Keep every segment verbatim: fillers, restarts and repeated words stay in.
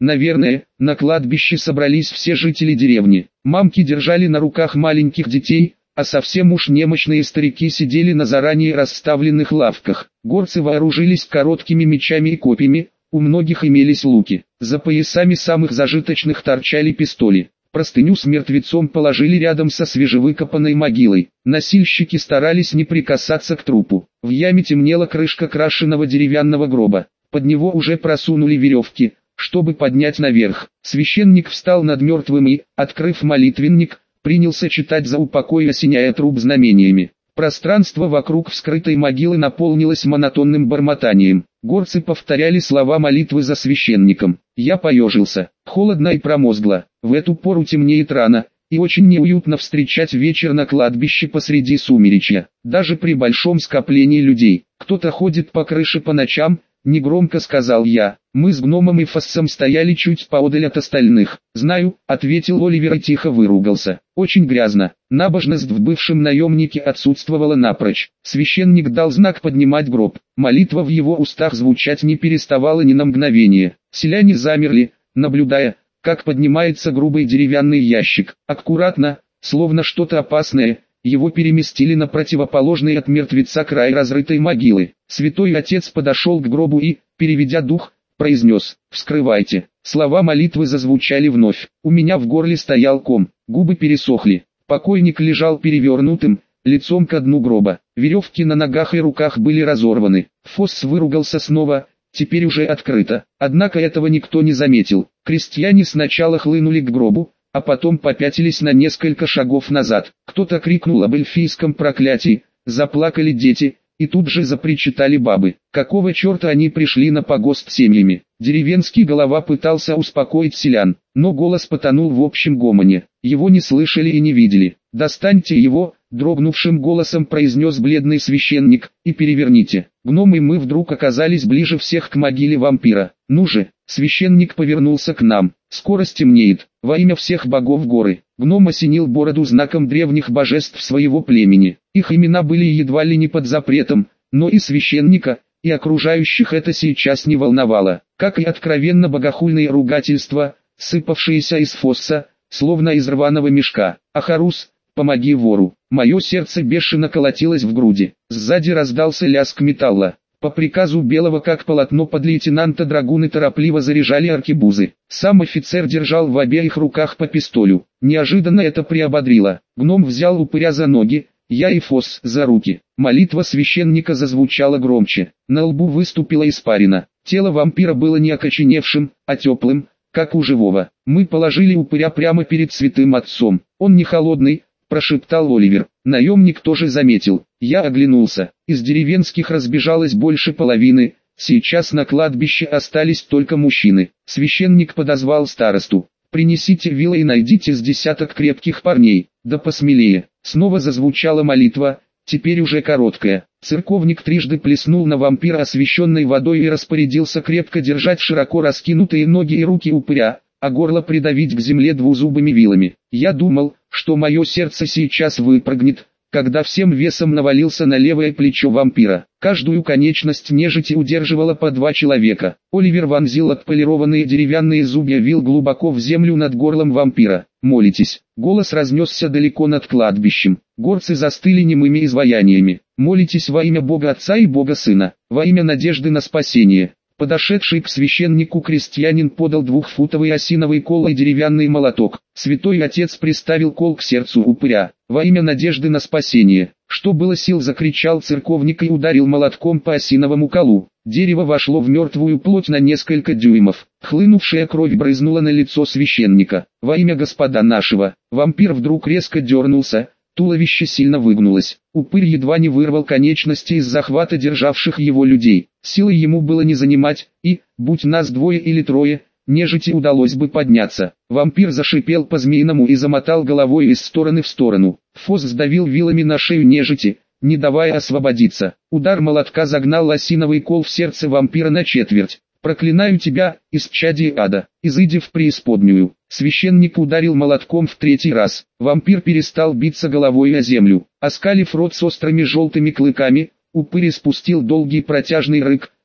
Наверное, на кладбище собрались все жители деревни. Мамки держали на руках маленьких детей, а совсем уж немощные старики сидели на заранее расставленных лавках. Горцы вооружились короткими мечами и копьями, у многих имелись луки. За поясами самых зажиточных торчали пистоли. Простыню с мертвецом положили рядом со свежевыкопанной могилой. Носильщики старались не прикасаться к трупу. В яме темнела крышка крашеного деревянного гроба. Под него уже просунули веревки, чтобы поднять наверх. Священник встал над мертвым и, открыв молитвенник, принялся читать за упокой, осеняя труп знамениями. Пространство вокруг вскрытой могилы наполнилось монотонным бормотанием. Горцы повторяли слова молитвы за священником. Я поежился. Холодно и промозгло. В эту пору темнеет рано, и очень неуютно встречать вечер на кладбище посреди сумеречья. Даже при большом скоплении людей. Кто-то ходит по крыше по ночам, негромко сказал я. Мы с гномом и фассом стояли чуть поодаль от остальных. «Знаю», — ответил Оливер и тихо выругался. «Очень грязно». Набожность в бывшем наемнике отсутствовала напрочь. Священник дал знак поднимать гроб. Молитва в его устах звучать не переставала ни на мгновение. Селяне замерли, наблюдая, как поднимается грубый деревянный ящик. Аккуратно, словно что-то опасное, его переместили на противоположный от мертвеца край разрытой могилы. Святой Отец подошел к гробу и, переведя дух, произнес: «Вскрывайте». Слова молитвы зазвучали вновь. У меня в горле стоял ком, губы пересохли. Покойник лежал перевернутым, лицом ко дну гроба. Веревки на ногах и руках были разорваны. Фосс выругался снова, теперь уже открыто. Однако этого никто не заметил. Крестьяне сначала хлынули к гробу, а потом попятились на несколько шагов назад. Кто-то крикнул об эльфийском проклятии, заплакали дети, и тут же запричитали бабы. Какого черта они пришли на погост семьями? Деревенский голова пытался успокоить селян, но голос потонул в общем гомоне. Его не слышали и не видели. «Достаньте его», — дрогнувшим голосом произнес бледный священник, — «и переверните». Гном и мы вдруг оказались ближе всех к могиле вампира. «Ну же!» — священник повернулся к нам. «Скоро стемнеет. Во имя всех богов горы». Гном осенил бороду знаком древних божеств своего племени. Их имена были едва ли не под запретом, но и священника, и окружающих это сейчас не волновало, как и откровенно богохульные ругательства, сыпавшиеся из фосса, словно из рваного мешка. «Ахарус, помоги вору!» Мое сердце бешено колотилось в груди. Сзади раздался лязг металла. По приказу белого как полотно подлейтенанта драгуны торопливо заряжали аркебузы. Сам офицер держал в обеих руках по пистолю. Неожиданно это приободрило. Гном взял упыря за ноги, я и Фосс за руки. Молитва священника зазвучала громче. На лбу выступила испарина. Тело вампира было не окоченевшим, а теплым, как у живого. Мы положили упыря прямо перед святым отцом. Он не холодный, прошептал Оливер. Наемник тоже заметил. Я оглянулся. Из деревенских разбежалось больше половины. Сейчас на кладбище остались только мужчины. Священник подозвал старосту. «Принесите вилы и найдите с десяток крепких парней, да посмелее». Снова зазвучала молитва, теперь уже короткая. Церковник трижды плеснул на вампира освященной водой и распорядился крепко держать широко раскинутые ноги и руки упыря, а горло придавить к земле двузубыми вилами. Я думал, что мое сердце сейчас выпрыгнет, когда всем весом навалился на левое плечо вампира. Каждую конечность нежити удерживало по два человека. Оливер вонзил отполированные деревянные зубья вил глубоко в землю над горлом вампира. «Молитесь!» Голос разнесся далеко над кладбищем. Горцы застыли немыми изваяниями. «Молитесь во имя Бога Отца и Бога Сына, во имя надежды на спасение». Подошедший к священнику крестьянин подал двухфутовый осиновый кол и деревянный молоток. Святой Отец приставил кол к сердцу упыря. «Во имя надежды на спасение!» Что было сил, закричал церковник и ударил молотком по осиновому колу. Дерево вошло в мертвую плоть на несколько дюймов. Хлынувшая кровь брызнула на лицо священника. «Во имя Господа нашего!» Вампир вдруг резко дернулся. Туловище сильно выгнулось. Упырь едва не вырвал конечности из захвата державших его людей. Силы ему было не занимать, и, будь нас двое или трое, нежити удалось бы подняться. Вампир зашипел по-змеиному и замотал головой из стороны в сторону. Фосс сдавил вилами на шею нежити, не давая освободиться. Удар молотка загнал осиновый кол в сердце вампира на четверть. «Проклинаю тебя, исчадие ада, изыди в преисподнюю». Священник ударил молотком в третий раз. Вампир перестал биться головой о землю. Оскалив рот с острыми желтыми клыками, упырь спустил долгий протяжный рык,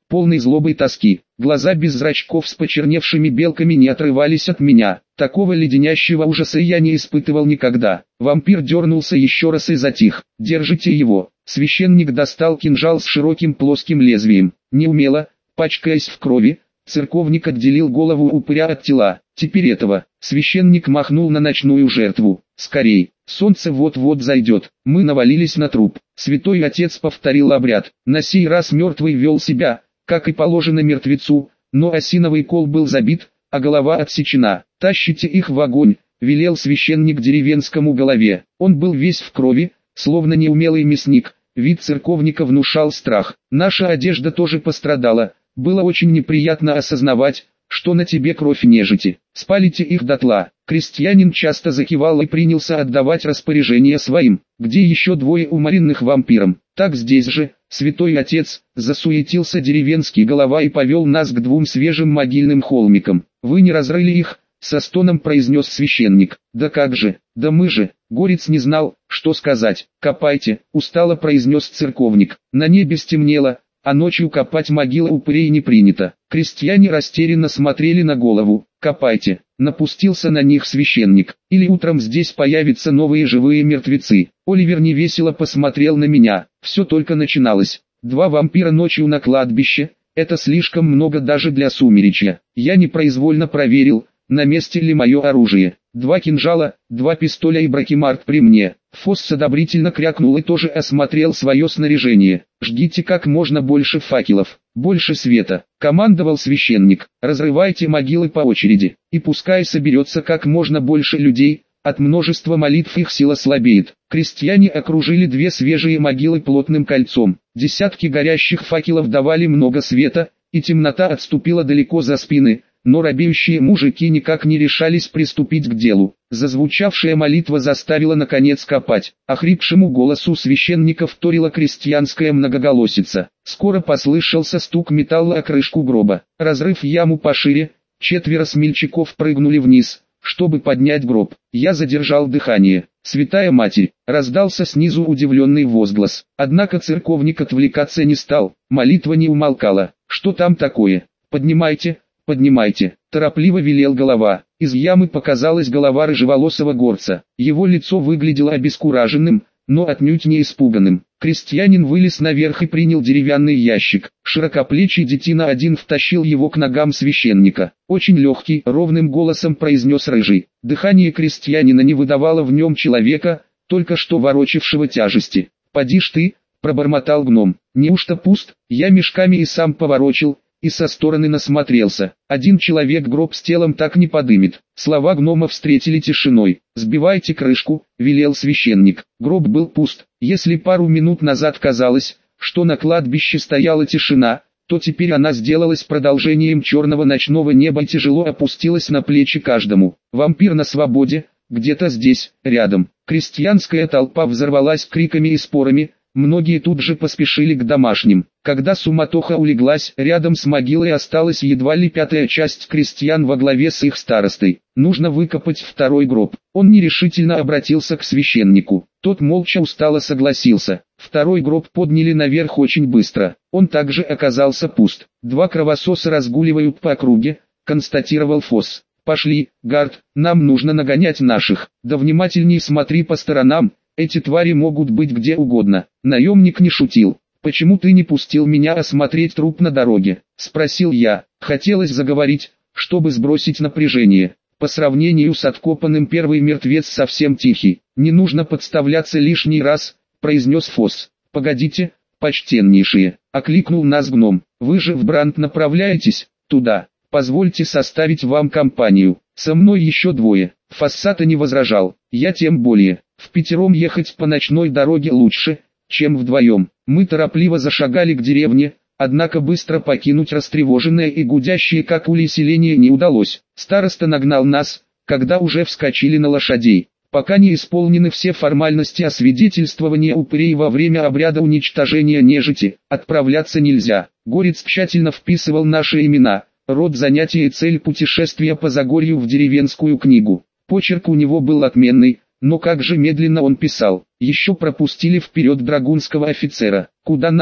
полный злобы и тоски. Глаза без зрачков с почерневшими белками не отрывались от меня. Такого леденящего ужаса я не испытывал никогда. Вампир дернулся еще раз и затих. «Держите его!» Священник достал кинжал с широким плоским лезвием. Неумело, пачкаясь в крови, церковник отделил голову упыря от тела. «Теперь этого!» Священник махнул на ночную жертву. «Скорей! Солнце вот-вот зайдет!» Мы навалились на труп. Святой отец повторил обряд. На сей раз мертвый вел себя, как и положено мертвецу, но осиновый кол был забит, а голова отсечена. «Тащите их в огонь!» — велел священник деревенскому голове. Он был весь в крови, словно неумелый мясник. Вид церковника внушал страх. Наша одежда тоже пострадала. Было очень неприятно осознавать, что на тебе кровь нежити. «Спалите их дотла!» Крестьянин часто закивал и принялся отдавать распоряжения своим. «Где еще двое уморенных вампиром?» «Так здесь же, святой отец!» Засуетился деревенский голова и повел нас к двум свежим могильным холмикам. «Вы не разрыли их?» Со стоном произнес священник. «Да как же, да мы же!» Горец не знал, что сказать. «Копайте!» Устало произнес церковник. На небе стемнело, а ночью копать могилы упырей не принято. Крестьяне растерянно смотрели на голову. «Копайте!» Напустился на них священник. «Или утром здесь появятся новые живые мертвецы». Оливер невесело посмотрел на меня. Все только начиналось. Два вампира ночью на кладбище. Это слишком много даже для сумеречья. Я непроизвольно проверил, на месте ли мое оружие. Два кинжала, два пистоля и бракемарк при мне. Фосс одобрительно крякнул и тоже осмотрел свое снаряжение. «Жгите как можно больше факелов, больше света», — командовал священник. «Разрывайте могилы по очереди, и пускай соберется как можно больше людей, от множества молитв их сила слабеет». Крестьяне окружили две свежие могилы плотным кольцом. Десятки горящих факелов давали много света, и темнота отступила далеко за спины. Но робеющие мужики никак не решались приступить к делу. Зазвучавшая молитва заставила наконец копать. Охрипшему голосу священника вторила крестьянская многоголосица. Скоро послышался стук металла о крышку гроба. Разрыв яму пошире, четверо смельчаков прыгнули вниз, чтобы поднять гроб. Я задержал дыхание. «Святая Матерь!» — раздался снизу удивленный возглас. Однако церковник отвлекаться не стал. Молитва не умолкала. «Что там такое? Поднимайте!» «Поднимайте!» – торопливо велел голова. Из ямы показалась голова рыжеволосого горца. Его лицо выглядело обескураженным, но отнюдь не испуганным. Крестьянин вылез наверх и принял деревянный ящик. Широкоплечий детина один втащил его к ногам священника. «Очень легкий», – ровным голосом произнес рыжий. Дыхание крестьянина не выдавало в нем человека, только что ворочавшего тяжести. «Поди ж ты», – пробормотал гном. «Неужто пуст? Я мешками и сам поворочил». И со стороны насмотрелся. Один человек гроб с телом так не подымет. Слова гнома встретили тишиной. «Сбивайте крышку», — велел священник. Гроб был пуст. Если пару минут назад казалось, что на кладбище стояла тишина, то теперь она сделалась продолжением черного ночного неба и тяжело опустилась на плечи каждому. Вампир на свободе, где-то здесь, рядом. Крестьянская толпа взорвалась криками и спорами. Многие тут же поспешили к домашним. Когда суматоха улеглась, рядом с могилой осталась едва ли пятая часть крестьян во главе с их старостой. «Нужно выкопать второй гроб». Он нерешительно обратился к священнику. Тот молча устало согласился. Второй гроб подняли наверх очень быстро. Он также оказался пуст. «Два кровососа разгуливают по округе», — констатировал Фосс. «Пошли, Гард, нам нужно нагонять наших. Да внимательней смотри по сторонам. Эти твари могут быть где угодно». Наемник не шутил. «Почему ты не пустил меня осмотреть труп на дороге?» – спросил я. Хотелось заговорить, чтобы сбросить напряжение. По сравнению с откопанным первый мертвец совсем тихий. «Не нужно подставляться лишний раз», – произнес Фосс. «Погодите, почтеннейшие», – окликнул нас гном. «Вы же в Бранд направляетесь? Туда. Позвольте составить вам компанию. Со мной еще двое». Фассата не возражал. Я тем более. Впятером ехать по ночной дороге лучше, чем вдвоем. Мы торопливо зашагали к деревне, однако быстро покинуть растревоженное и гудящее как улей селение не удалось. Староста нагнал нас, когда уже вскочили на лошадей. Пока не исполнены все формальности освидетельствования упырей во время обряда уничтожения нежити, отправляться нельзя. Горец тщательно вписывал наши имена, род занятия и цель путешествия по Загорью в деревенскую книгу. Почерк у него был отменный, но как же медленно он писал. Еще пропустили вперед драгунского офицера. «Куда нам?»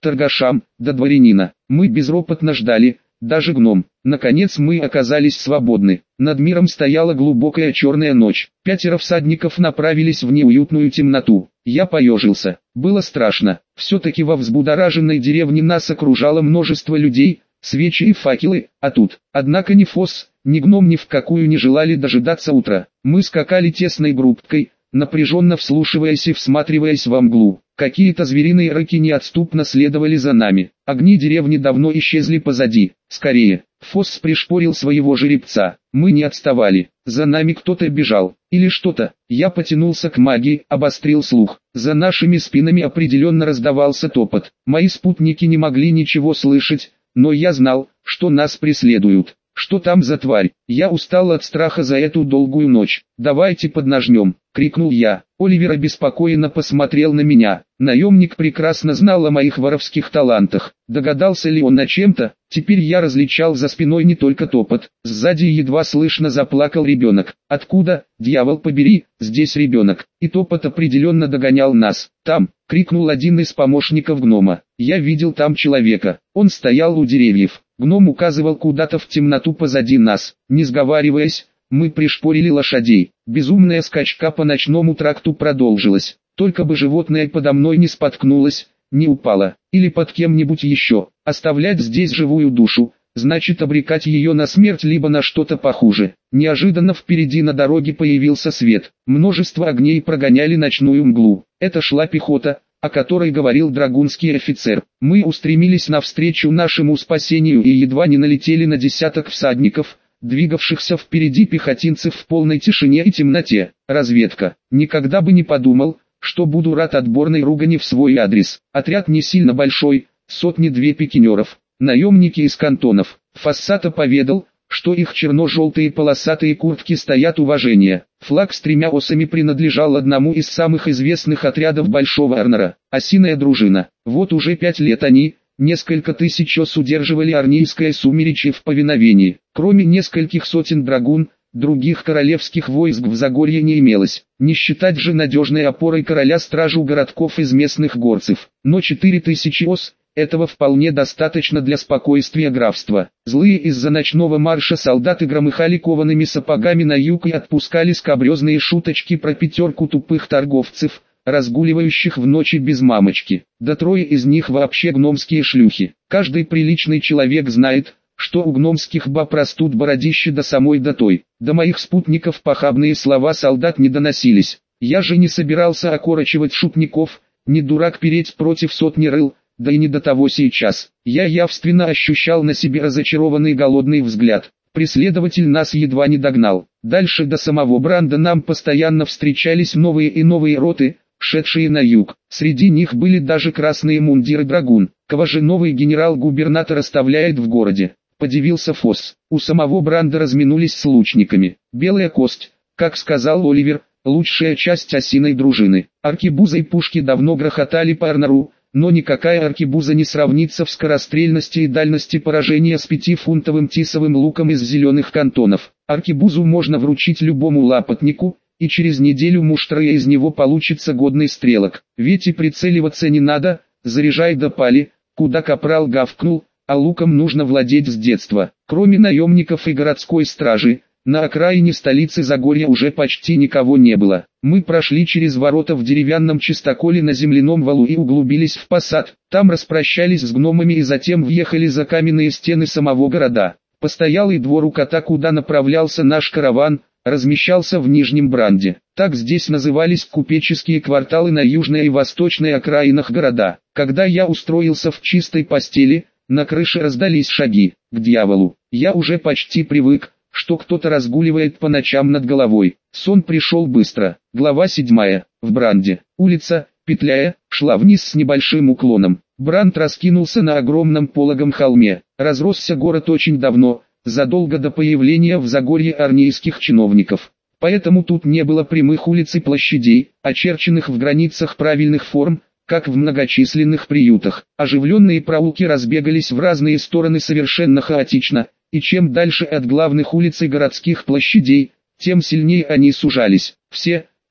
торгашам, до дворянина. Мы безропотно ждали, даже гном. Наконец мы оказались свободны. Над миром стояла глубокая черная ночь. Пятеро всадников направились в неуютную темноту. Я поежился. Было страшно. Все-таки во взбудораженной деревне нас окружало множество людей, свечи и факелы, а тут. Однако ни Фосс, ни гном ни в какую не желали дожидаться утра. Мы скакали тесной группкой, напряженно вслушиваясь и всматриваясь во мглу. Какие-то звериные рыки неотступно следовали за нами. Огни деревни давно исчезли позади. Скорее. Фосс пришпорил своего жеребца. Мы не отставали. За нами кто-то бежал. Или что-то. Я потянулся к магии, обострил слух. За нашими спинами определенно раздавался топот. Мои спутники не могли ничего слышать, но я знал, что нас преследуют. Что там за тварь? Я устал от страха за эту долгую ночь. «Давайте поднажмем», — крикнул я. Оливер обеспокоенно посмотрел на меня. Наемник прекрасно знал о моих воровских талантах. Догадался ли он о чем-то? Теперь я различал за спиной не только топот. Сзади едва слышно заплакал ребенок. Откуда, дьявол побери, здесь ребенок? И топот определенно догонял нас. «Там!» — крикнул один из помощников гнома. Я видел там человека. Он стоял у деревьев. Гном указывал куда-то в темноту позади нас. Не сговариваясь, мы пришпорили лошадей. Безумная скачка по ночному тракту продолжилась. Только бы животное подо мной не споткнулось, не упало, или под кем-нибудь еще. Оставлять здесь живую душу, значит обрекать ее на смерть либо на что-то похуже. Неожиданно впереди на дороге появился свет. Множество огней прогоняли ночную мглу. Это шла пехота, о которой говорил драгунский офицер. Мы устремились навстречу нашему спасению и едва не налетели на десяток всадников, двигавшихся впереди пехотинцев в полной тишине и темноте. Разведка. Никогда бы не подумал, что буду рад отборной ругани в свой адрес. Отряд не сильно большой, сотни-две пикинеров, наемники из кантонов. Фассата поведал, что их черно-желтые полосатые куртки стоят уважения. Флаг с тремя осами принадлежал одному из самых известных отрядов Большого Арнора, осиная дружина. Вот уже пять лет они, несколько тысяч ос удерживали арнийское сумеречье в повиновении. Кроме нескольких сотен драгун, других королевских войск в Загорье не имелось, не считать же надежной опорой короля стражу городков из местных горцев. Но четыре тысячи ос – этого вполне достаточно для спокойствия графства. Злые из-за ночного марша солдаты громыхали коваными сапогами на юг и отпускали скабрезные шуточки про пятерку тупых торговцев, разгуливающих в ночи без мамочки. Да трое из них вообще гномские шлюхи. Каждый приличный человек знает, что у гномских баб растут бородища до самой дотой. До моих спутников похабные слова солдат не доносились. Я же не собирался окорочивать шутников, не дурак переть против сотни рыл, да и не до того сейчас. Я явственно ощущал на себе разочарованный голодный взгляд. Преследователь нас едва не догнал. Дальше до самого Бранда нам постоянно встречались новые и новые роты, шедшие на юг. Среди них были даже красные мундиры драгун. Кого же новый генерал-губернатор оставляет в городе? Подивился Фосс. У самого Бранда разминулись с лучниками. Белая кость, как сказал Оливер, лучшая часть осиной дружины. Аркебузы и пушки давно грохотали по Арнору, но никакая аркебуза не сравнится в скорострельности и дальности поражения с пятифунтовым тисовым луком из зеленых кантонов. Аркебузу можно вручить любому лапотнику, и через неделю муштра из него получится годный стрелок. Ведь и прицеливаться не надо, заряжай да пали, куда капрал гавкнул, а луком нужно владеть с детства. Кроме наемников и городской стражи, на окраине столицы Загорья уже почти никого не было. Мы прошли через ворота в деревянном чистоколе на земляном валу и углубились в посад. Там распрощались с гномами и затем въехали за каменные стены самого города. Постоялый двор у кота, куда направлялся наш караван, размещался в Нижнем Бранде. Так здесь назывались купеческие кварталы на южной и восточной окраинах города. Когда я устроился в чистой постели, на крыше раздались шаги. К дьяволу, я уже почти привык, что кто-то разгуливает по ночам над головой. Сон пришел быстро. Глава седьмая. В Бранде. Улица, петляя, шла вниз с небольшим уклоном. Бранд раскинулся на огромном пологом холме. Разросся город очень давно, задолго до появления в Загорье арнийских чиновников. Поэтому тут не было прямых улиц и площадей, очерченных в границах правильных форм, как в многочисленных приютах. Оживленные проулки разбегались в разные стороны совершенно хаотично, и чем дальше от главных улиц и городских площадей, тем сильнее они сужались. Все,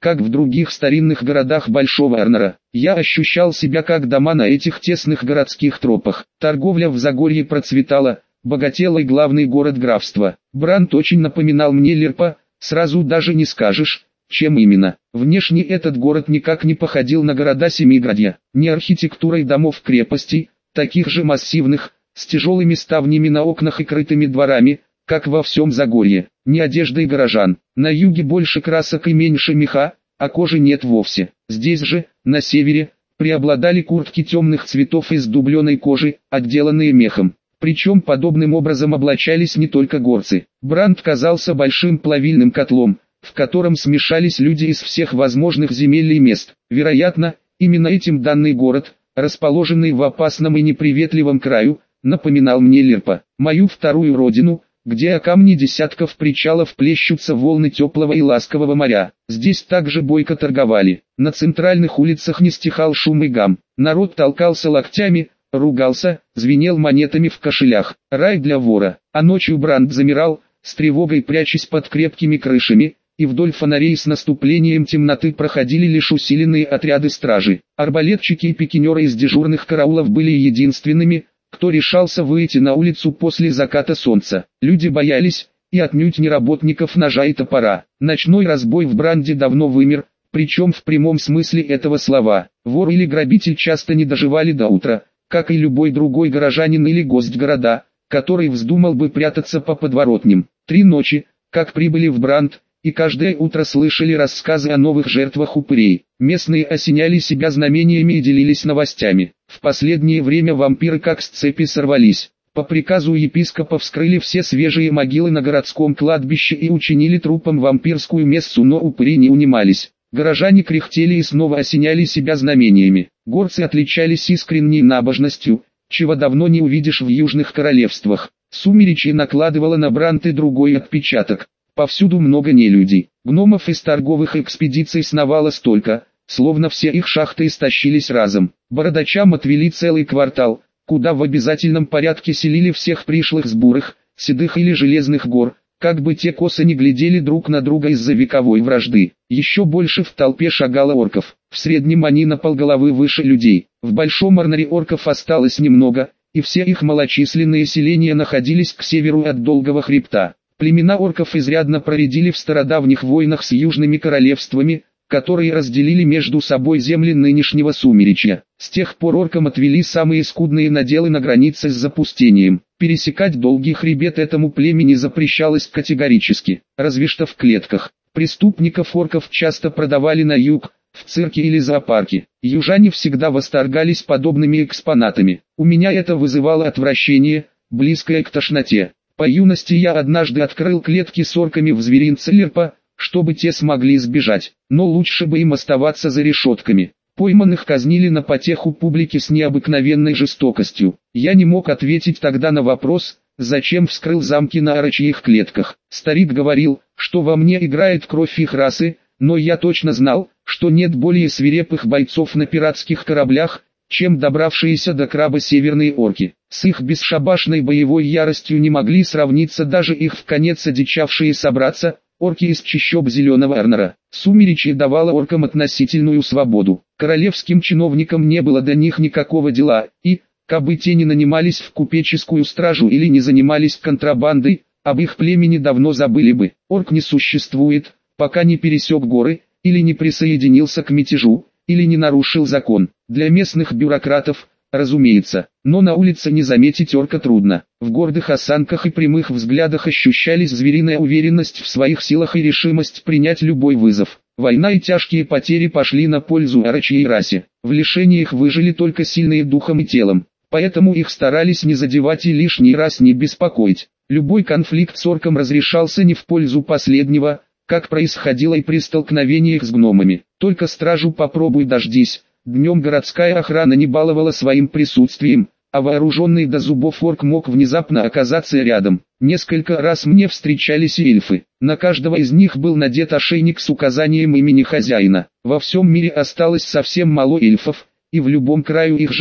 как в других старинных городах Большого Арнора. Я ощущал себя как дома на этих тесных городских тропах. Торговля в Загорье процветала, богателый главный город графства. Брандт очень напоминал мне Лерпа, сразу даже не скажешь, чем именно. Внешне этот город никак не походил на города Семиградья, ни архитектурой домов крепостей, таких же массивных, с тяжелыми ставнями на окнах и крытыми дворами, как во всем Загорье, ни одеждой горожан. На юге больше красок и меньше меха, а кожи нет вовсе. Здесь же, на севере, преобладали куртки темных цветов из дубленой кожи, отделанные мехом. Причем подобным образом облачались не только горцы. Брандт казался большим плавильным котлом, в котором смешались люди из всех возможных земель и мест. Вероятно, именно этим данный город, расположенный в опасном и неприветливом краю, напоминал мне Лерпа, мою вторую родину, где о камни десятков причалов плещутся волны теплого и ласкового моря. Здесь также бойко торговали. На центральных улицах не стихал шум и гам. Народ толкался локтями, ругался, звенел монетами в кошелях. Рай для вора. А ночью Брандт замирал, с тревогой прячась под крепкими крышами, и вдоль фонарей с наступлением темноты проходили лишь усиленные отряды стражи. Арбалетчики и пикинеры из дежурных караулов были единственными, кто решался выйти на улицу после заката солнца. Люди боялись, и отнюдь не работников ножа и топора. Ночной разбой в Брандте давно вымер, причем в прямом смысле этого слова. Вор или грабитель часто не доживали до утра, как и любой другой горожанин или гость города, который вздумал бы прятаться по подворотням. Три ночи, как прибыли в Брандт, и каждое утро слышали рассказы о новых жертвах упырей. Местные осеняли себя знамениями и делились новостями. В последнее время вампиры как с цепи сорвались. По приказу епископа вскрыли все свежие могилы на городском кладбище и учинили трупам вампирскую мессу, но упыри не унимались. Горожане кряхтели и снова осеняли себя знамениями. Горцы отличались искренней набожностью, чего давно не увидишь в южных королевствах. Сумеречье накладывало на Брандт другой отпечаток. Повсюду много нелюдей. Гномов из торговых экспедиций сновало столько, словно все их шахты истощились разом. Бородачам отвели целый квартал, куда в обязательном порядке селили всех пришлых с бурых, седых или железных гор, как бы те косо не глядели друг на друга из-за вековой вражды. Еще больше в толпе шагало орков. В среднем они на полголовы выше людей. В Большом Арноре орков осталось немного, и все их малочисленные селения находились к северу от Долгого хребта. Племена орков изрядно проредили в стародавних войнах с южными королевствами, которые разделили между собой земли нынешнего Сумеречья. С тех пор оркам отвели самые скудные наделы на границе с запустением. Пересекать Долгий хребет этому племени запрещалось категорически, разве что в клетках. Преступников орков часто продавали на юг, в цирке или зоопарке. Южане всегда восторгались подобными экспонатами. У меня это вызывало отвращение, близкое к тошноте. По юности я однажды открыл клетки с орками в зверинце Лерпа, чтобы те смогли сбежать, но лучше бы им оставаться за решетками. Пойманных казнили на потеху публики с необыкновенной жестокостью. Я не мог ответить тогда на вопрос, зачем вскрыл замки на орочьих клетках. Старик говорил, что во мне играет кровь их расы, но я точно знал, что нет более свирепых бойцов на пиратских кораблях, чем добравшиеся до краба северные орки. С их бесшабашной боевой яростью не могли сравниться даже их вконец одичавшие собраться, орки из чащоб Зеленого Арнора. Сумеречье давало оркам относительную свободу. Королевским чиновникам не было до них никакого дела, и, кабы те не нанимались в купеческую стражу или не занимались контрабандой, об их племени давно забыли бы. Орк не существует, пока не пересек горы, или не присоединился к мятежу, или не нарушил закон. Для местных бюрократов, разумеется, но на улице не заметить орка трудно. В гордых осанках и прямых взглядах ощущались звериная уверенность в своих силах и решимость принять любой вызов. Война и тяжкие потери пошли на пользу орочьей расе. В лишениях выжили только сильные духом и телом, поэтому их старались не задевать и лишний раз не беспокоить. Любой конфликт с орком разрешался не в пользу последнего, как происходило и при столкновениях с гномами. Только стражу попробуй дождись. Днем городская охрана не баловала своим присутствием, а вооруженный до зубов орк мог внезапно оказаться рядом. Несколько раз мне встречались и эльфы. На каждого из них был надет ошейник с указанием имени хозяина. Во всем мире осталось совсем мало эльфов, и в любом краю их жизнь,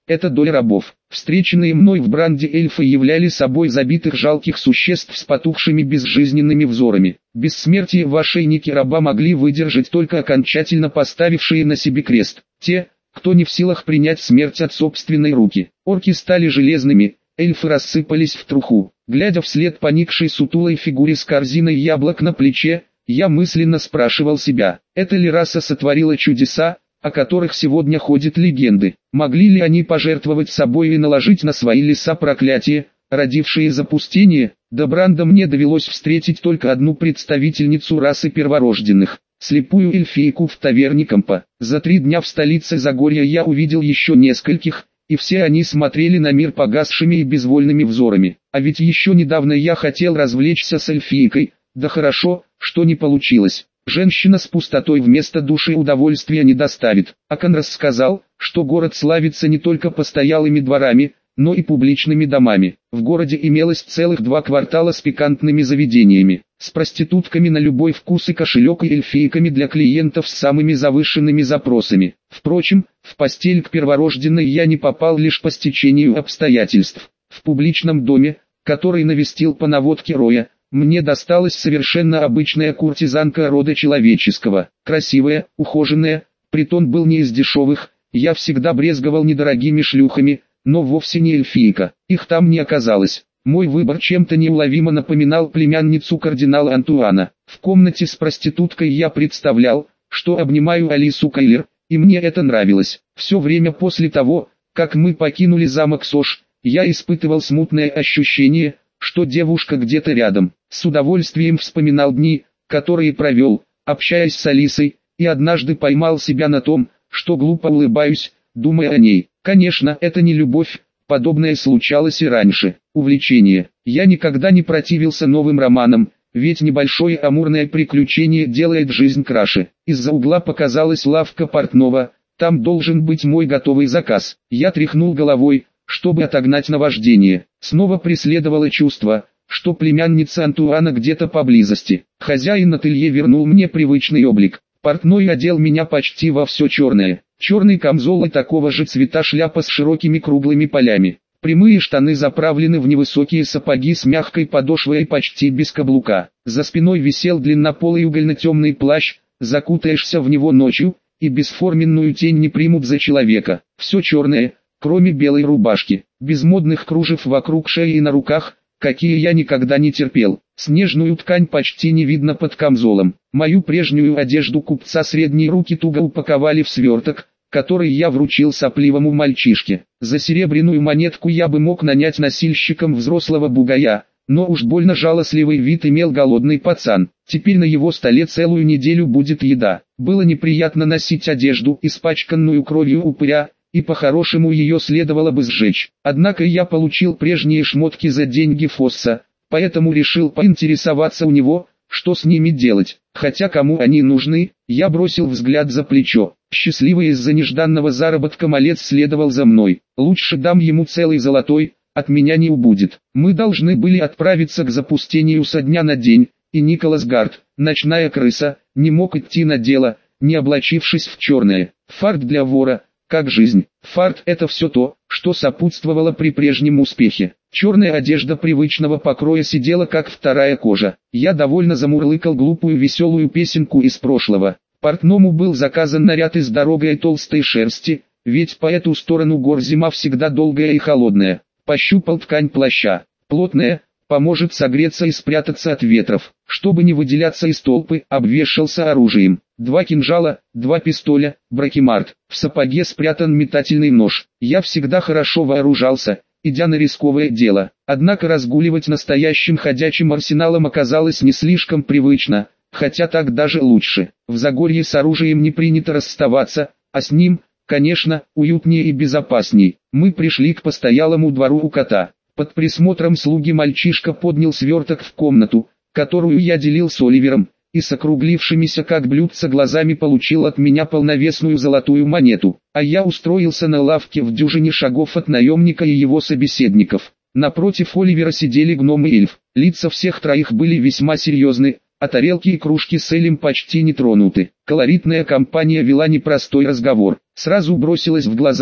это доля рабов. Встреченные мной в Бранде эльфы являли собой забитых жалких существ с потухшими безжизненными взорами. Бессмертие в ошейнике раба могли выдержать только окончательно поставившие на себе крест. Те, кто не в силах принять смерть от собственной руки. Орки стали железными, эльфы рассыпались в труху. Глядя вслед поникшей сутулой фигуре с корзиной яблок на плече, я мысленно спрашивал себя, это ли раса сотворила чудеса, о которых сегодня ходят легенды. Могли ли они пожертвовать собой и наложить на свои леса проклятие, родившие запустение? До Бранда мне довелось встретить только одну представительницу расы перворожденных, слепую эльфийку в таверне Компа. За три дня в столице Загорья я увидел еще нескольких, и все они смотрели на мир погасшими и безвольными взорами. А ведь еще недавно я хотел развлечься с эльфийкой, да хорошо, что не получилось. Женщина с пустотой вместо души удовольствия не доставит. Акон рассказал, что город славится не только постоялыми дворами, но и публичными домами. В городе имелось целых два квартала с пикантными заведениями, с проститутками на любой вкус и кошелек и эльфийками для клиентов с самыми завышенными запросами. Впрочем, в постель к перворожденной я не попал лишь по стечению обстоятельств. В публичном доме, который навестил по наводке Роя, мне досталась совершенно обычная куртизанка рода человеческого, красивая, ухоженная, притон был не из дешевых, я всегда брезговал недорогими шлюхами, но вовсе не эльфийка, их там не оказалось. Мой выбор чем-то неуловимо напоминал племянницу кардинала Антуана. В комнате с проституткой я представлял, что обнимаю Алису Кайлер, и мне это нравилось. Все время после того, как мы покинули замок Сош, я испытывал смутное ощущение, что девушка где-то рядом. С удовольствием вспоминал дни, которые провел, общаясь с Алисой, и однажды поймал себя на том, что глупо улыбаюсь, думая о ней. Конечно, это не любовь, подобное случалось и раньше. Увлечение. Я никогда не противился новым романам, ведь небольшое амурное приключение делает жизнь краше. Из-за угла показалась лавка портного, там должен быть мой готовый заказ. Я тряхнул головой, чтобы отогнать наваждение. Снова преследовало чувство, что племянница Антуана где-то поблизости. Хозяин ателье вернул мне привычный облик. Портной одел меня почти во все черное. Черный камзол и такого же цвета шляпа с широкими круглыми полями. Прямые штаны заправлены в невысокие сапоги с мягкой подошвой и почти без каблука. За спиной висел длиннополый угольно-темный плащ, закутаешься в него ночью, и бесформенную тень не примут за человека. Все черное, кроме белой рубашки, без модных кружев вокруг шеи и на руках, какие я никогда не терпел. Снежную ткань почти не видно под камзолом. Мою прежнюю одежду купца средней руки туго упаковали в сверток, который я вручил сопливому мальчишке. За серебряную монетку я бы мог нанять носильщиком взрослого бугая, но уж больно жалостливый вид имел голодный пацан. Теперь на его столе целую неделю будет еда. Было неприятно носить одежду, испачканную кровью упыря, и по-хорошему ее следовало бы сжечь. Однако я получил прежние шмотки за деньги Фосса, поэтому решил поинтересоваться у него, что с ними делать. Хотя кому они нужны, я бросил взгляд за плечо. Счастливый из-за нежданного заработка малец следовал за мной. Лучше дам ему целый золотой, от меня не убудет. Мы должны были отправиться к запустению со дня на день, и Николас Гард, ночная крыса, не мог идти на дело, не облачившись в черное. Фарт для вора, как жизнь. Фарт – это все то, что сопутствовало при прежнем успехе. Черная одежда привычного покроя сидела как вторая кожа. Я довольно замурлыкал глупую веселую песенку из прошлого. Портному был заказан наряд из дорогой толстой шерсти, ведь по эту сторону гор зима всегда долгая и холодная. Пощупал ткань плаща. Плотная, поможет согреться и спрятаться от ветров. Чтобы не выделяться из толпы, обвешался оружием. Два кинжала, два пистоля, бракемарт. В сапоге спрятан метательный нож. Я всегда хорошо вооружался, идя на рисковое дело. Однако разгуливать настоящим ходячим арсеналом оказалось не слишком привычно, хотя так даже лучше. В Загорье с оружием не принято расставаться, а с ним, конечно, уютнее и безопасней. Мы пришли к постоялому двору у кота. Под присмотром слуги мальчишка поднял сверток в комнату, которую я делил с Оливером, и с округлившимися как блюдца глазами получил от меня полновесную золотую монету. А я устроился на лавке в дюжине шагов от наемника и его собеседников. Напротив Оливера сидели гном и эльф. Лица всех троих были весьма серьезны, а тарелки и кружки с элем почти не тронуты. Колоритная компания вела непростой разговор. Сразу бросилось в глаза,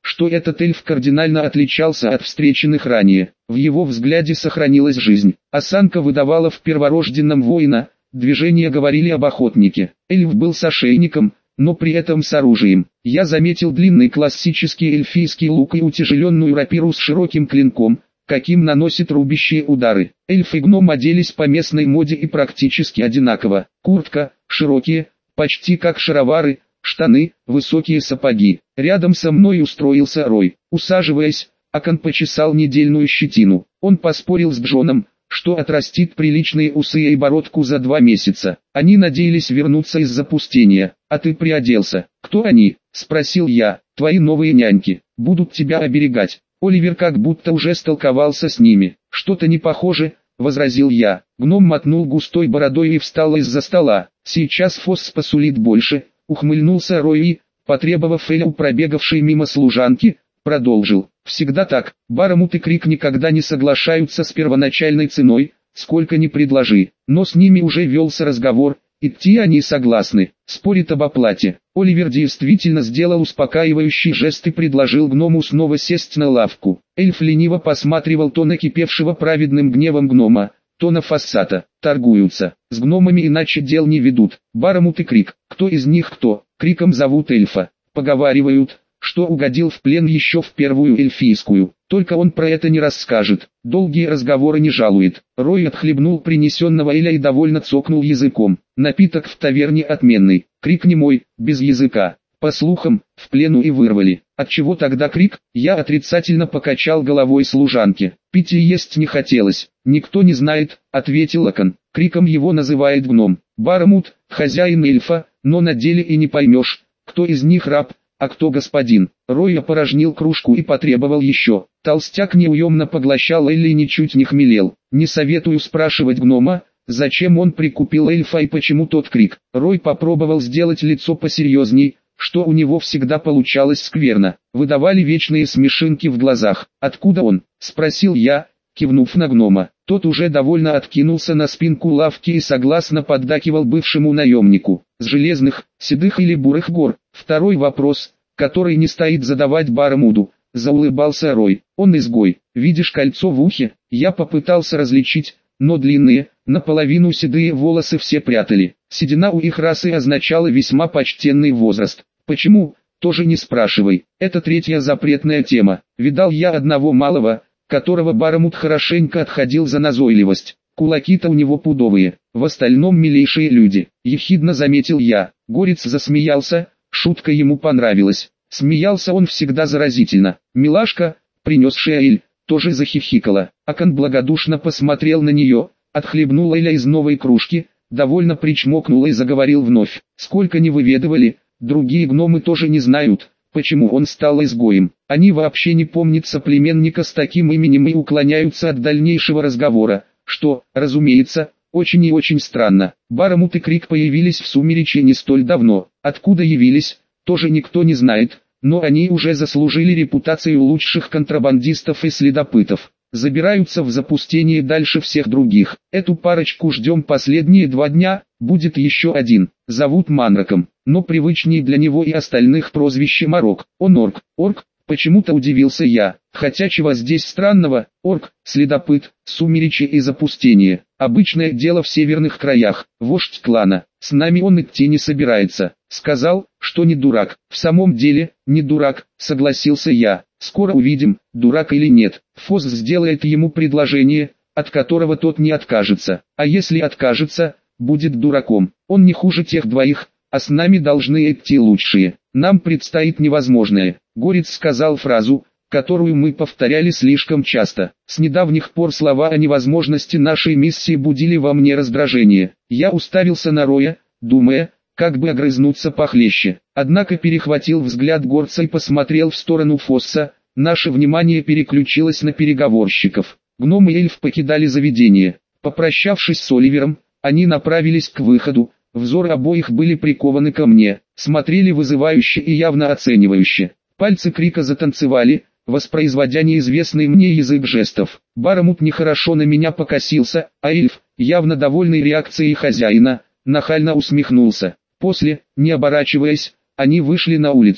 что этот эльф кардинально отличался от встреченных ранее. В его взгляде сохранилась жизнь. Осанка выдавала в перворожденном воина, движения говорили об охотнике. Эльф был с ошейником, но при этом с оружием. Я заметил длинный классический эльфийский лук и утяжеленную рапиру с широким клинком, каким наносит рубящие удары. Эльф и гном оделись по местной моде и практически одинаково. Куртка, широкие, почти как шаровары, штаны, высокие сапоги. Рядом со мной устроился Рой. Усаживаясь, Акан почесал недельную щетину. Он поспорил с Джоном, что отрастит приличные усы и бородку за два месяца. Они надеялись вернуться из запустения. «А ты приоделся?» «Кто они?» – спросил я. «Твои новые няньки. Будут тебя оберегать». Оливер как будто уже столковался с ними. «Что-то не похоже», — возразил я. Гном мотнул густой бородой и встал из-за стола. «Сейчас Фосс посулит больше», — ухмыльнулся Рой и, потребовав Эля у пробегавшей мимо служанки, продолжил. «Всегда так, Барамут и Крик никогда не соглашаются с первоначальной ценой, сколько ни предложи, но с ними уже велся разговор, идти они согласны, спорит об оплате». Оливер действительно сделал успокаивающий жест и предложил гному снова сесть на лавку. Эльф лениво посматривал то на кипевшего праведным гневом гнома, то на Фассата. «Торгуются, с гномами иначе дел не ведут. Барамут и Крик, кто из них кто?» «Криком зовут эльфа. Поговаривают, что угодил в плен еще в первую эльфийскую. Только он про это не расскажет, долгие разговоры не жалует». Рой отхлебнул принесенного Эля и довольно цокнул языком. «Напиток в таверне отменный. Крик не мой, без языка. По слухам, в плену и вырвали». «Отчего тогда Крик?» Я отрицательно покачал головой служанке. «Пить и есть не хотелось». «Никто не знает», — ответил Акан. «Криком его называет гном. Барамут, хозяин эльфа, но на деле и не поймешь, кто из них раб, а кто господин». Рой опорожнил кружку и потребовал еще. Толстяк неуемно поглощал Элли и ничуть не хмелел. «Не советую спрашивать гнома, зачем он прикупил эльфа и почему тот Крик». Рой попробовал сделать лицо посерьезней, что у него всегда получалось скверно. Выдавали вечные смешинки в глазах. «Откуда он?» — спросил я, кивнув на гнома. Тот уже довольно откинулся на спинку лавки и согласно поддакивал бывшему наемнику. «С железных, седых или бурых гор?» Второй вопрос, который не стоит задавать Барамуду, заулыбался Рой. «Он изгой. Видишь кольцо в ухе?» Я попытался различить, но длинные, наполовину седые волосы все прятали. Седина у их расы означала весьма почтенный возраст. Почему? Тоже не спрашивай. Это третья запретная тема. Видал я одного малого, которого Барамут хорошенько отходил за назойливость. Кулаки-то у него пудовые, в остальном милейшие люди. Ехидно заметил я. Горец засмеялся, шутка ему понравилась. Смеялся он всегда заразительно. Милашка, принесшая Эль, тоже захихикала. Акан благодушно посмотрел на нее, отхлебнул Эля из новой кружки, довольно причмокнул и заговорил вновь. «Сколько не выведывали, другие гномы тоже не знают, почему он стал изгоем. Они вообще не помнят соплеменника с таким именем и уклоняются от дальнейшего разговора, что, разумеется, очень и очень странно. Барамут и Крик появились в Сумеречье не столь давно. Откуда явились, тоже никто не знает, но они уже заслужили репутацию лучших контрабандистов и следопытов. Забираются в запустение дальше всех других. Эту парочку ждем последние два дня, будет еще один. Зовут Манраком, но привычнее для него и остальных прозвище Марок. Он орк. Орк? Почему-то удивился я. Хотя чего здесь странного? Орк, следопыт, сумеречье и запустение. Обычное дело в северных краях. Вождь клана. С нами он идти не собирается. Сказал, что не дурак. В самом деле, не дурак, согласился я. Скоро увидим, дурак или нет. Фосс сделает ему предложение, от которого тот не откажется. А если откажется, будет дураком. Он не хуже тех двоих, а с нами должны идти лучшие. Нам предстоит невозможное. Горец сказал фразу, которую мы повторяли слишком часто. С недавних пор слова о невозможности нашей миссии будили во мне раздражение. Я уставился на Роя, думая, как бы огрызнуться похлеще. Однако перехватил взгляд горца и посмотрел в сторону Фосса. Наше внимание переключилось на переговорщиков. Гном и эльф покидали заведение. Попрощавшись с Оливером, они направились к выходу. Взоры обоих были прикованы ко мне, смотрели вызывающе и явно оценивающе. Пальцы Крика затанцевали, воспроизводя неизвестный мне язык жестов. Барамут нехорошо на меня покосился, а эльф, явно довольный реакцией хозяина, нахально усмехнулся. После, не оборачиваясь, они вышли на улицу.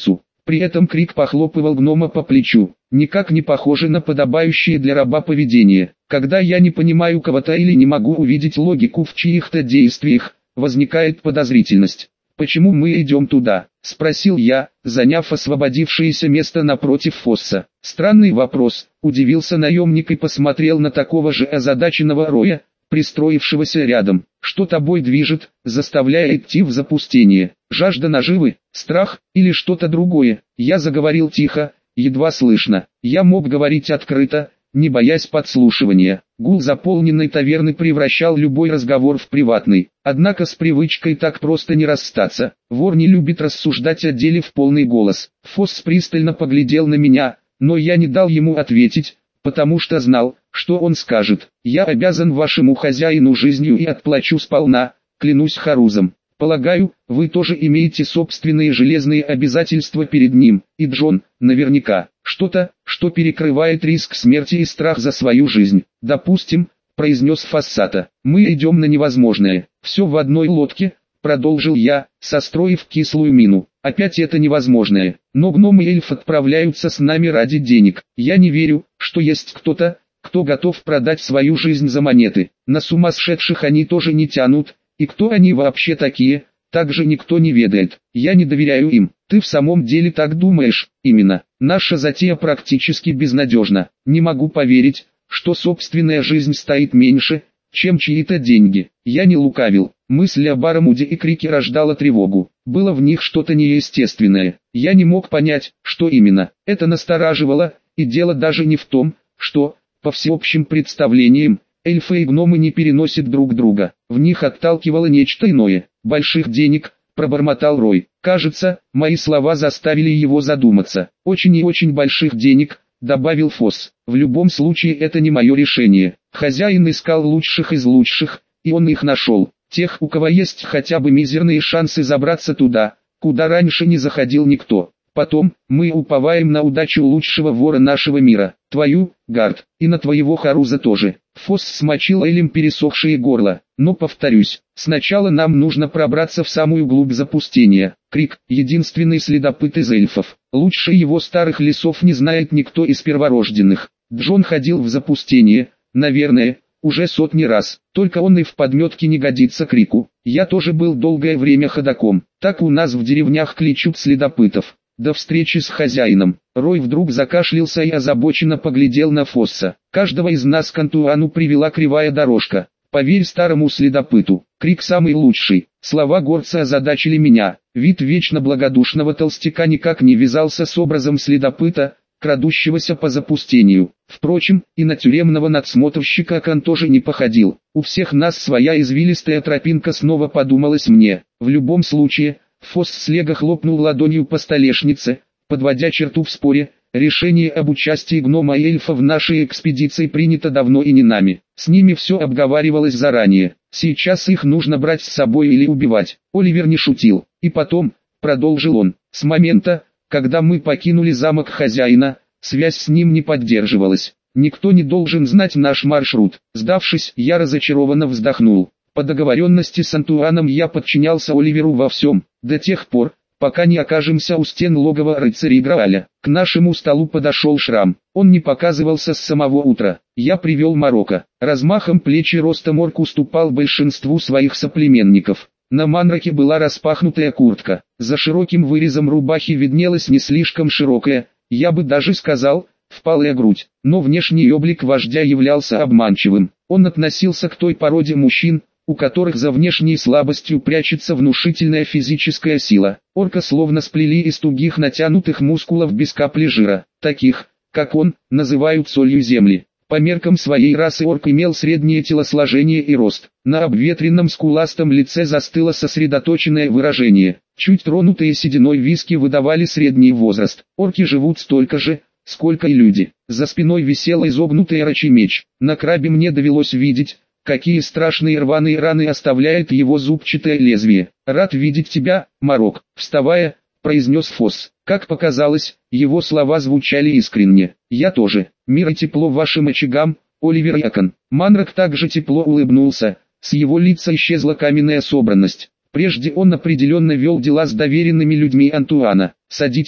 При этом Крик похлопывал гнома по плечу. Никак не похоже на подобающее для раба поведение. Когда я не понимаю кого-то или не могу увидеть логику в чьих-то действиях, возникает подозрительность. «Почему мы идем туда?» – спросил я, заняв освободившееся место напротив Фосса. «Странный вопрос», – удивился наемник и посмотрел на такого же озадаченного Роя, пристроившегося рядом. «Что тобой движет, заставляя идти в запустение? Жажда наживы, страх или что-то другое?» Я заговорил тихо, едва слышно. Я мог говорить открыто, не боясь подслушивания. Гул заполненной таверны превращал любой разговор в приватный. Однако с привычкой так просто не расстаться. Вор не любит рассуждать о деле в полный голос. Фосс пристально поглядел на меня, но я не дал ему ответить, потому что знал, что он скажет. «Я обязан вашему хозяину жизнью и отплачу сполна, клянусь Харузом. Полагаю, вы тоже имеете собственные железные обязательства перед ним, и Джон, наверняка, что-то, что перекрывает риск смерти и страх за свою жизнь. Допустим», — произнес Фассата, — «мы идем на невозможное. Все в одной лодке», — продолжил я, состроив кислую мину. «Опять это невозможное. Но гном и эльф отправляются с нами ради денег. Я не верю, что есть кто-то, кто готов продать свою жизнь за монеты. На сумасшедших они тоже не тянут. И кто они вообще такие, также никто не ведает. Я не доверяю им». «Ты в самом деле так думаешь?» «Именно. Наша затея практически безнадежна. Не могу поверить, что собственная жизнь стоит меньше, чем чьи-то деньги». Я не лукавил. Мысль о Барамуде и Крике рождала тревогу. Было в них что-то неестественное. Я не мог понять, что именно. Это настораживало, и дело даже не в том, что, по всеобщим представлениям, эльфы и гномы не переносят друг друга. В них отталкивало нечто иное. «Больших денег», — пробормотал Рой. Кажется, мои слова заставили его задуматься. «Очень и очень больших денег», — добавил Фосс. «В любом случае это не мое решение. Хозяин искал лучших из лучших, и он их нашел. Тех, у кого есть хотя бы мизерные шансы забраться туда, куда раньше не заходил никто. Потом, мы уповаем на удачу лучшего вора нашего мира, твою, Гард, и на твоего Харуза тоже». Фосс смочил элем пересохшее горло. «Но повторюсь, сначала нам нужно пробраться в самую глубь запустения. Крик, единственный следопыт из эльфов. Лучше его старых лесов не знает никто из перворожденных. Джон ходил в запустение, наверное, уже сотни раз. Только он и в подметке не годится Крику. Я тоже был долгое время ходоком. Так у нас в деревнях кличут следопытов. До встречи с хозяином». Рой вдруг закашлялся и озабоченно поглядел на Фосса. «Каждого из нас к Антуану привела кривая дорожка. Поверь старому следопыту, Крик самый лучший». Слова горца озадачили меня. Вид вечно благодушного толстяка никак не вязался с образом следопыта, крадущегося по запустению. Впрочем, и на тюремного надсмотрщика Кан тоже не походил. У всех нас своя извилистая тропинка, снова подумалось мне. В любом случае, Фосс слегка хлопнул ладонью по столешнице, подводя черту в споре. «Решение об участии гнома и эльфа в нашей экспедиции принято давно и не нами. С ними все обговаривалось заранее. Сейчас их нужно брать с собой или убивать». Оливер не шутил. «И потом», — продолжил он, — «с момента, когда мы покинули замок хозяина, связь с ним не поддерживалась. Никто не должен знать наш маршрут». Сдавшись, я разочарованно вздохнул. По договоренности с Антуаном я подчинялся Оливеру во всем, до тех пор, пока не окажемся у стен логова рыцарей Грааля. К нашему столу подошел Шрам. Он не показывался с самого утра. Я привел Марокко. Размахом плеч и ростом орк уступал большинству своих соплеменников. На Манраке была распахнутая куртка. За широким вырезом рубахи виднелась не слишком широкая, я бы даже сказал, впалая грудь. Но внешний облик вождя являлся обманчивым. Он относился к той породе мужчин, у которых за внешней слабостью прячется внушительная физическая сила. Орка словно сплели из тугих натянутых мускулов без капли жира. Таких, как он, называют солью земли. По меркам своей расы орк имел среднее телосложение и рост. На обветренном скуластом лице застыло сосредоточенное выражение. Чуть тронутые сединой виски выдавали средний возраст. Орки живут столько же, сколько и люди. За спиной висел изогнутый орочий меч. На крабе мне довелось видеть, какие страшные рваные раны оставляет его зубчатое лезвие. «Рад видеть тебя, Марок», — вставая, произнес Фосс. Как показалось, его слова звучали искренне. «Я тоже. Мир и тепло вашим очагам, Оливер и Акон». Манрак также тепло улыбнулся, с его лица исчезла каменная собранность. Прежде он определенно вел дела с доверенными людьми Антуана. «Садитесь»,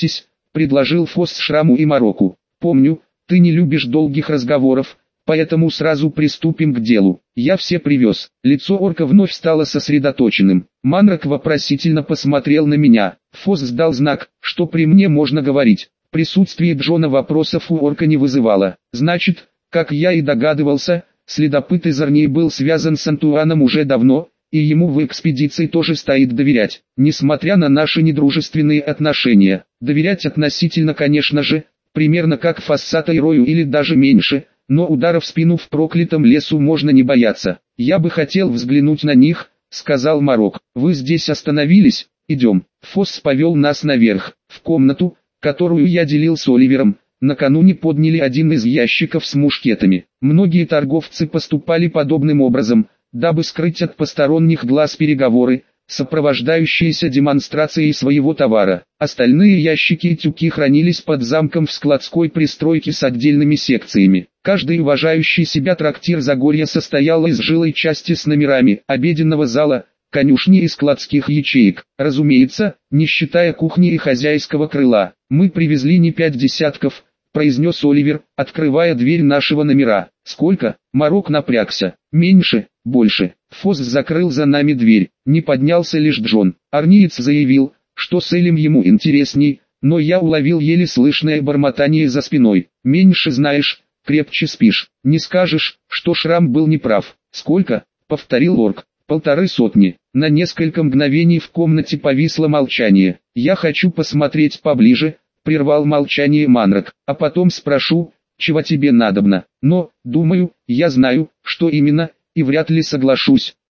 предложил Фосс Шраму и Марокку. «Помню, ты не любишь долгих разговоров, поэтому сразу приступим к делу. Я все привез». Лицо орка вновь стало сосредоточенным. Манрак вопросительно посмотрел на меня. Фосс сдал знак, что при мне можно говорить. Присутствие Джона вопросов у орка не вызывало. Значит, как я и догадывался, следопыт из Арнии был связан с Антуаном уже давно, и ему в экспедиции тоже стоит доверять. Несмотря на наши недружественные отношения, доверять относительно, конечно же, примерно как Фассата и Рою или даже меньше, но удара в спину в проклятом лесу можно не бояться. «Я бы хотел взглянуть на них», — сказал Марок. «Вы здесь остановились? Идем». Фосс повел нас наверх, в комнату, которую я делил с Оливером. Накануне подняли один из ящиков с мушкетами. Многие торговцы поступали подобным образом, дабы скрыть от посторонних глаз переговоры, сопровождающиеся демонстрацией своего товара. Остальные ящики и тюки хранились под замком в складской пристройке с отдельными секциями. Каждый уважающий себя трактир Загорья состоял из жилой части с номерами обеденного зала, конюшни и складских ячеек. Разумеется, не считая кухни и хозяйского крыла. «Мы привезли не пять десятков», — произнес Оливер, открывая дверь нашего номера. «Сколько?» Марок напрягся. «Меньше, больше». Фосс закрыл за нами дверь. Не поднялся лишь Джон. Арниец заявил, что с Элем ему интересней, но я уловил еле слышное бормотание за спиной. «Меньше знаешь, крепче спишь. Не скажешь, что Шрам был неправ». «Сколько?» — повторил орк. «Полторы сотни». На несколько мгновений в комнате повисло молчание. «Я хочу посмотреть поближе», — прервал молчание Манрак, «а потом спрошу, чего тебе надобно. Но, думаю, я знаю, что именно, и вряд ли соглашусь».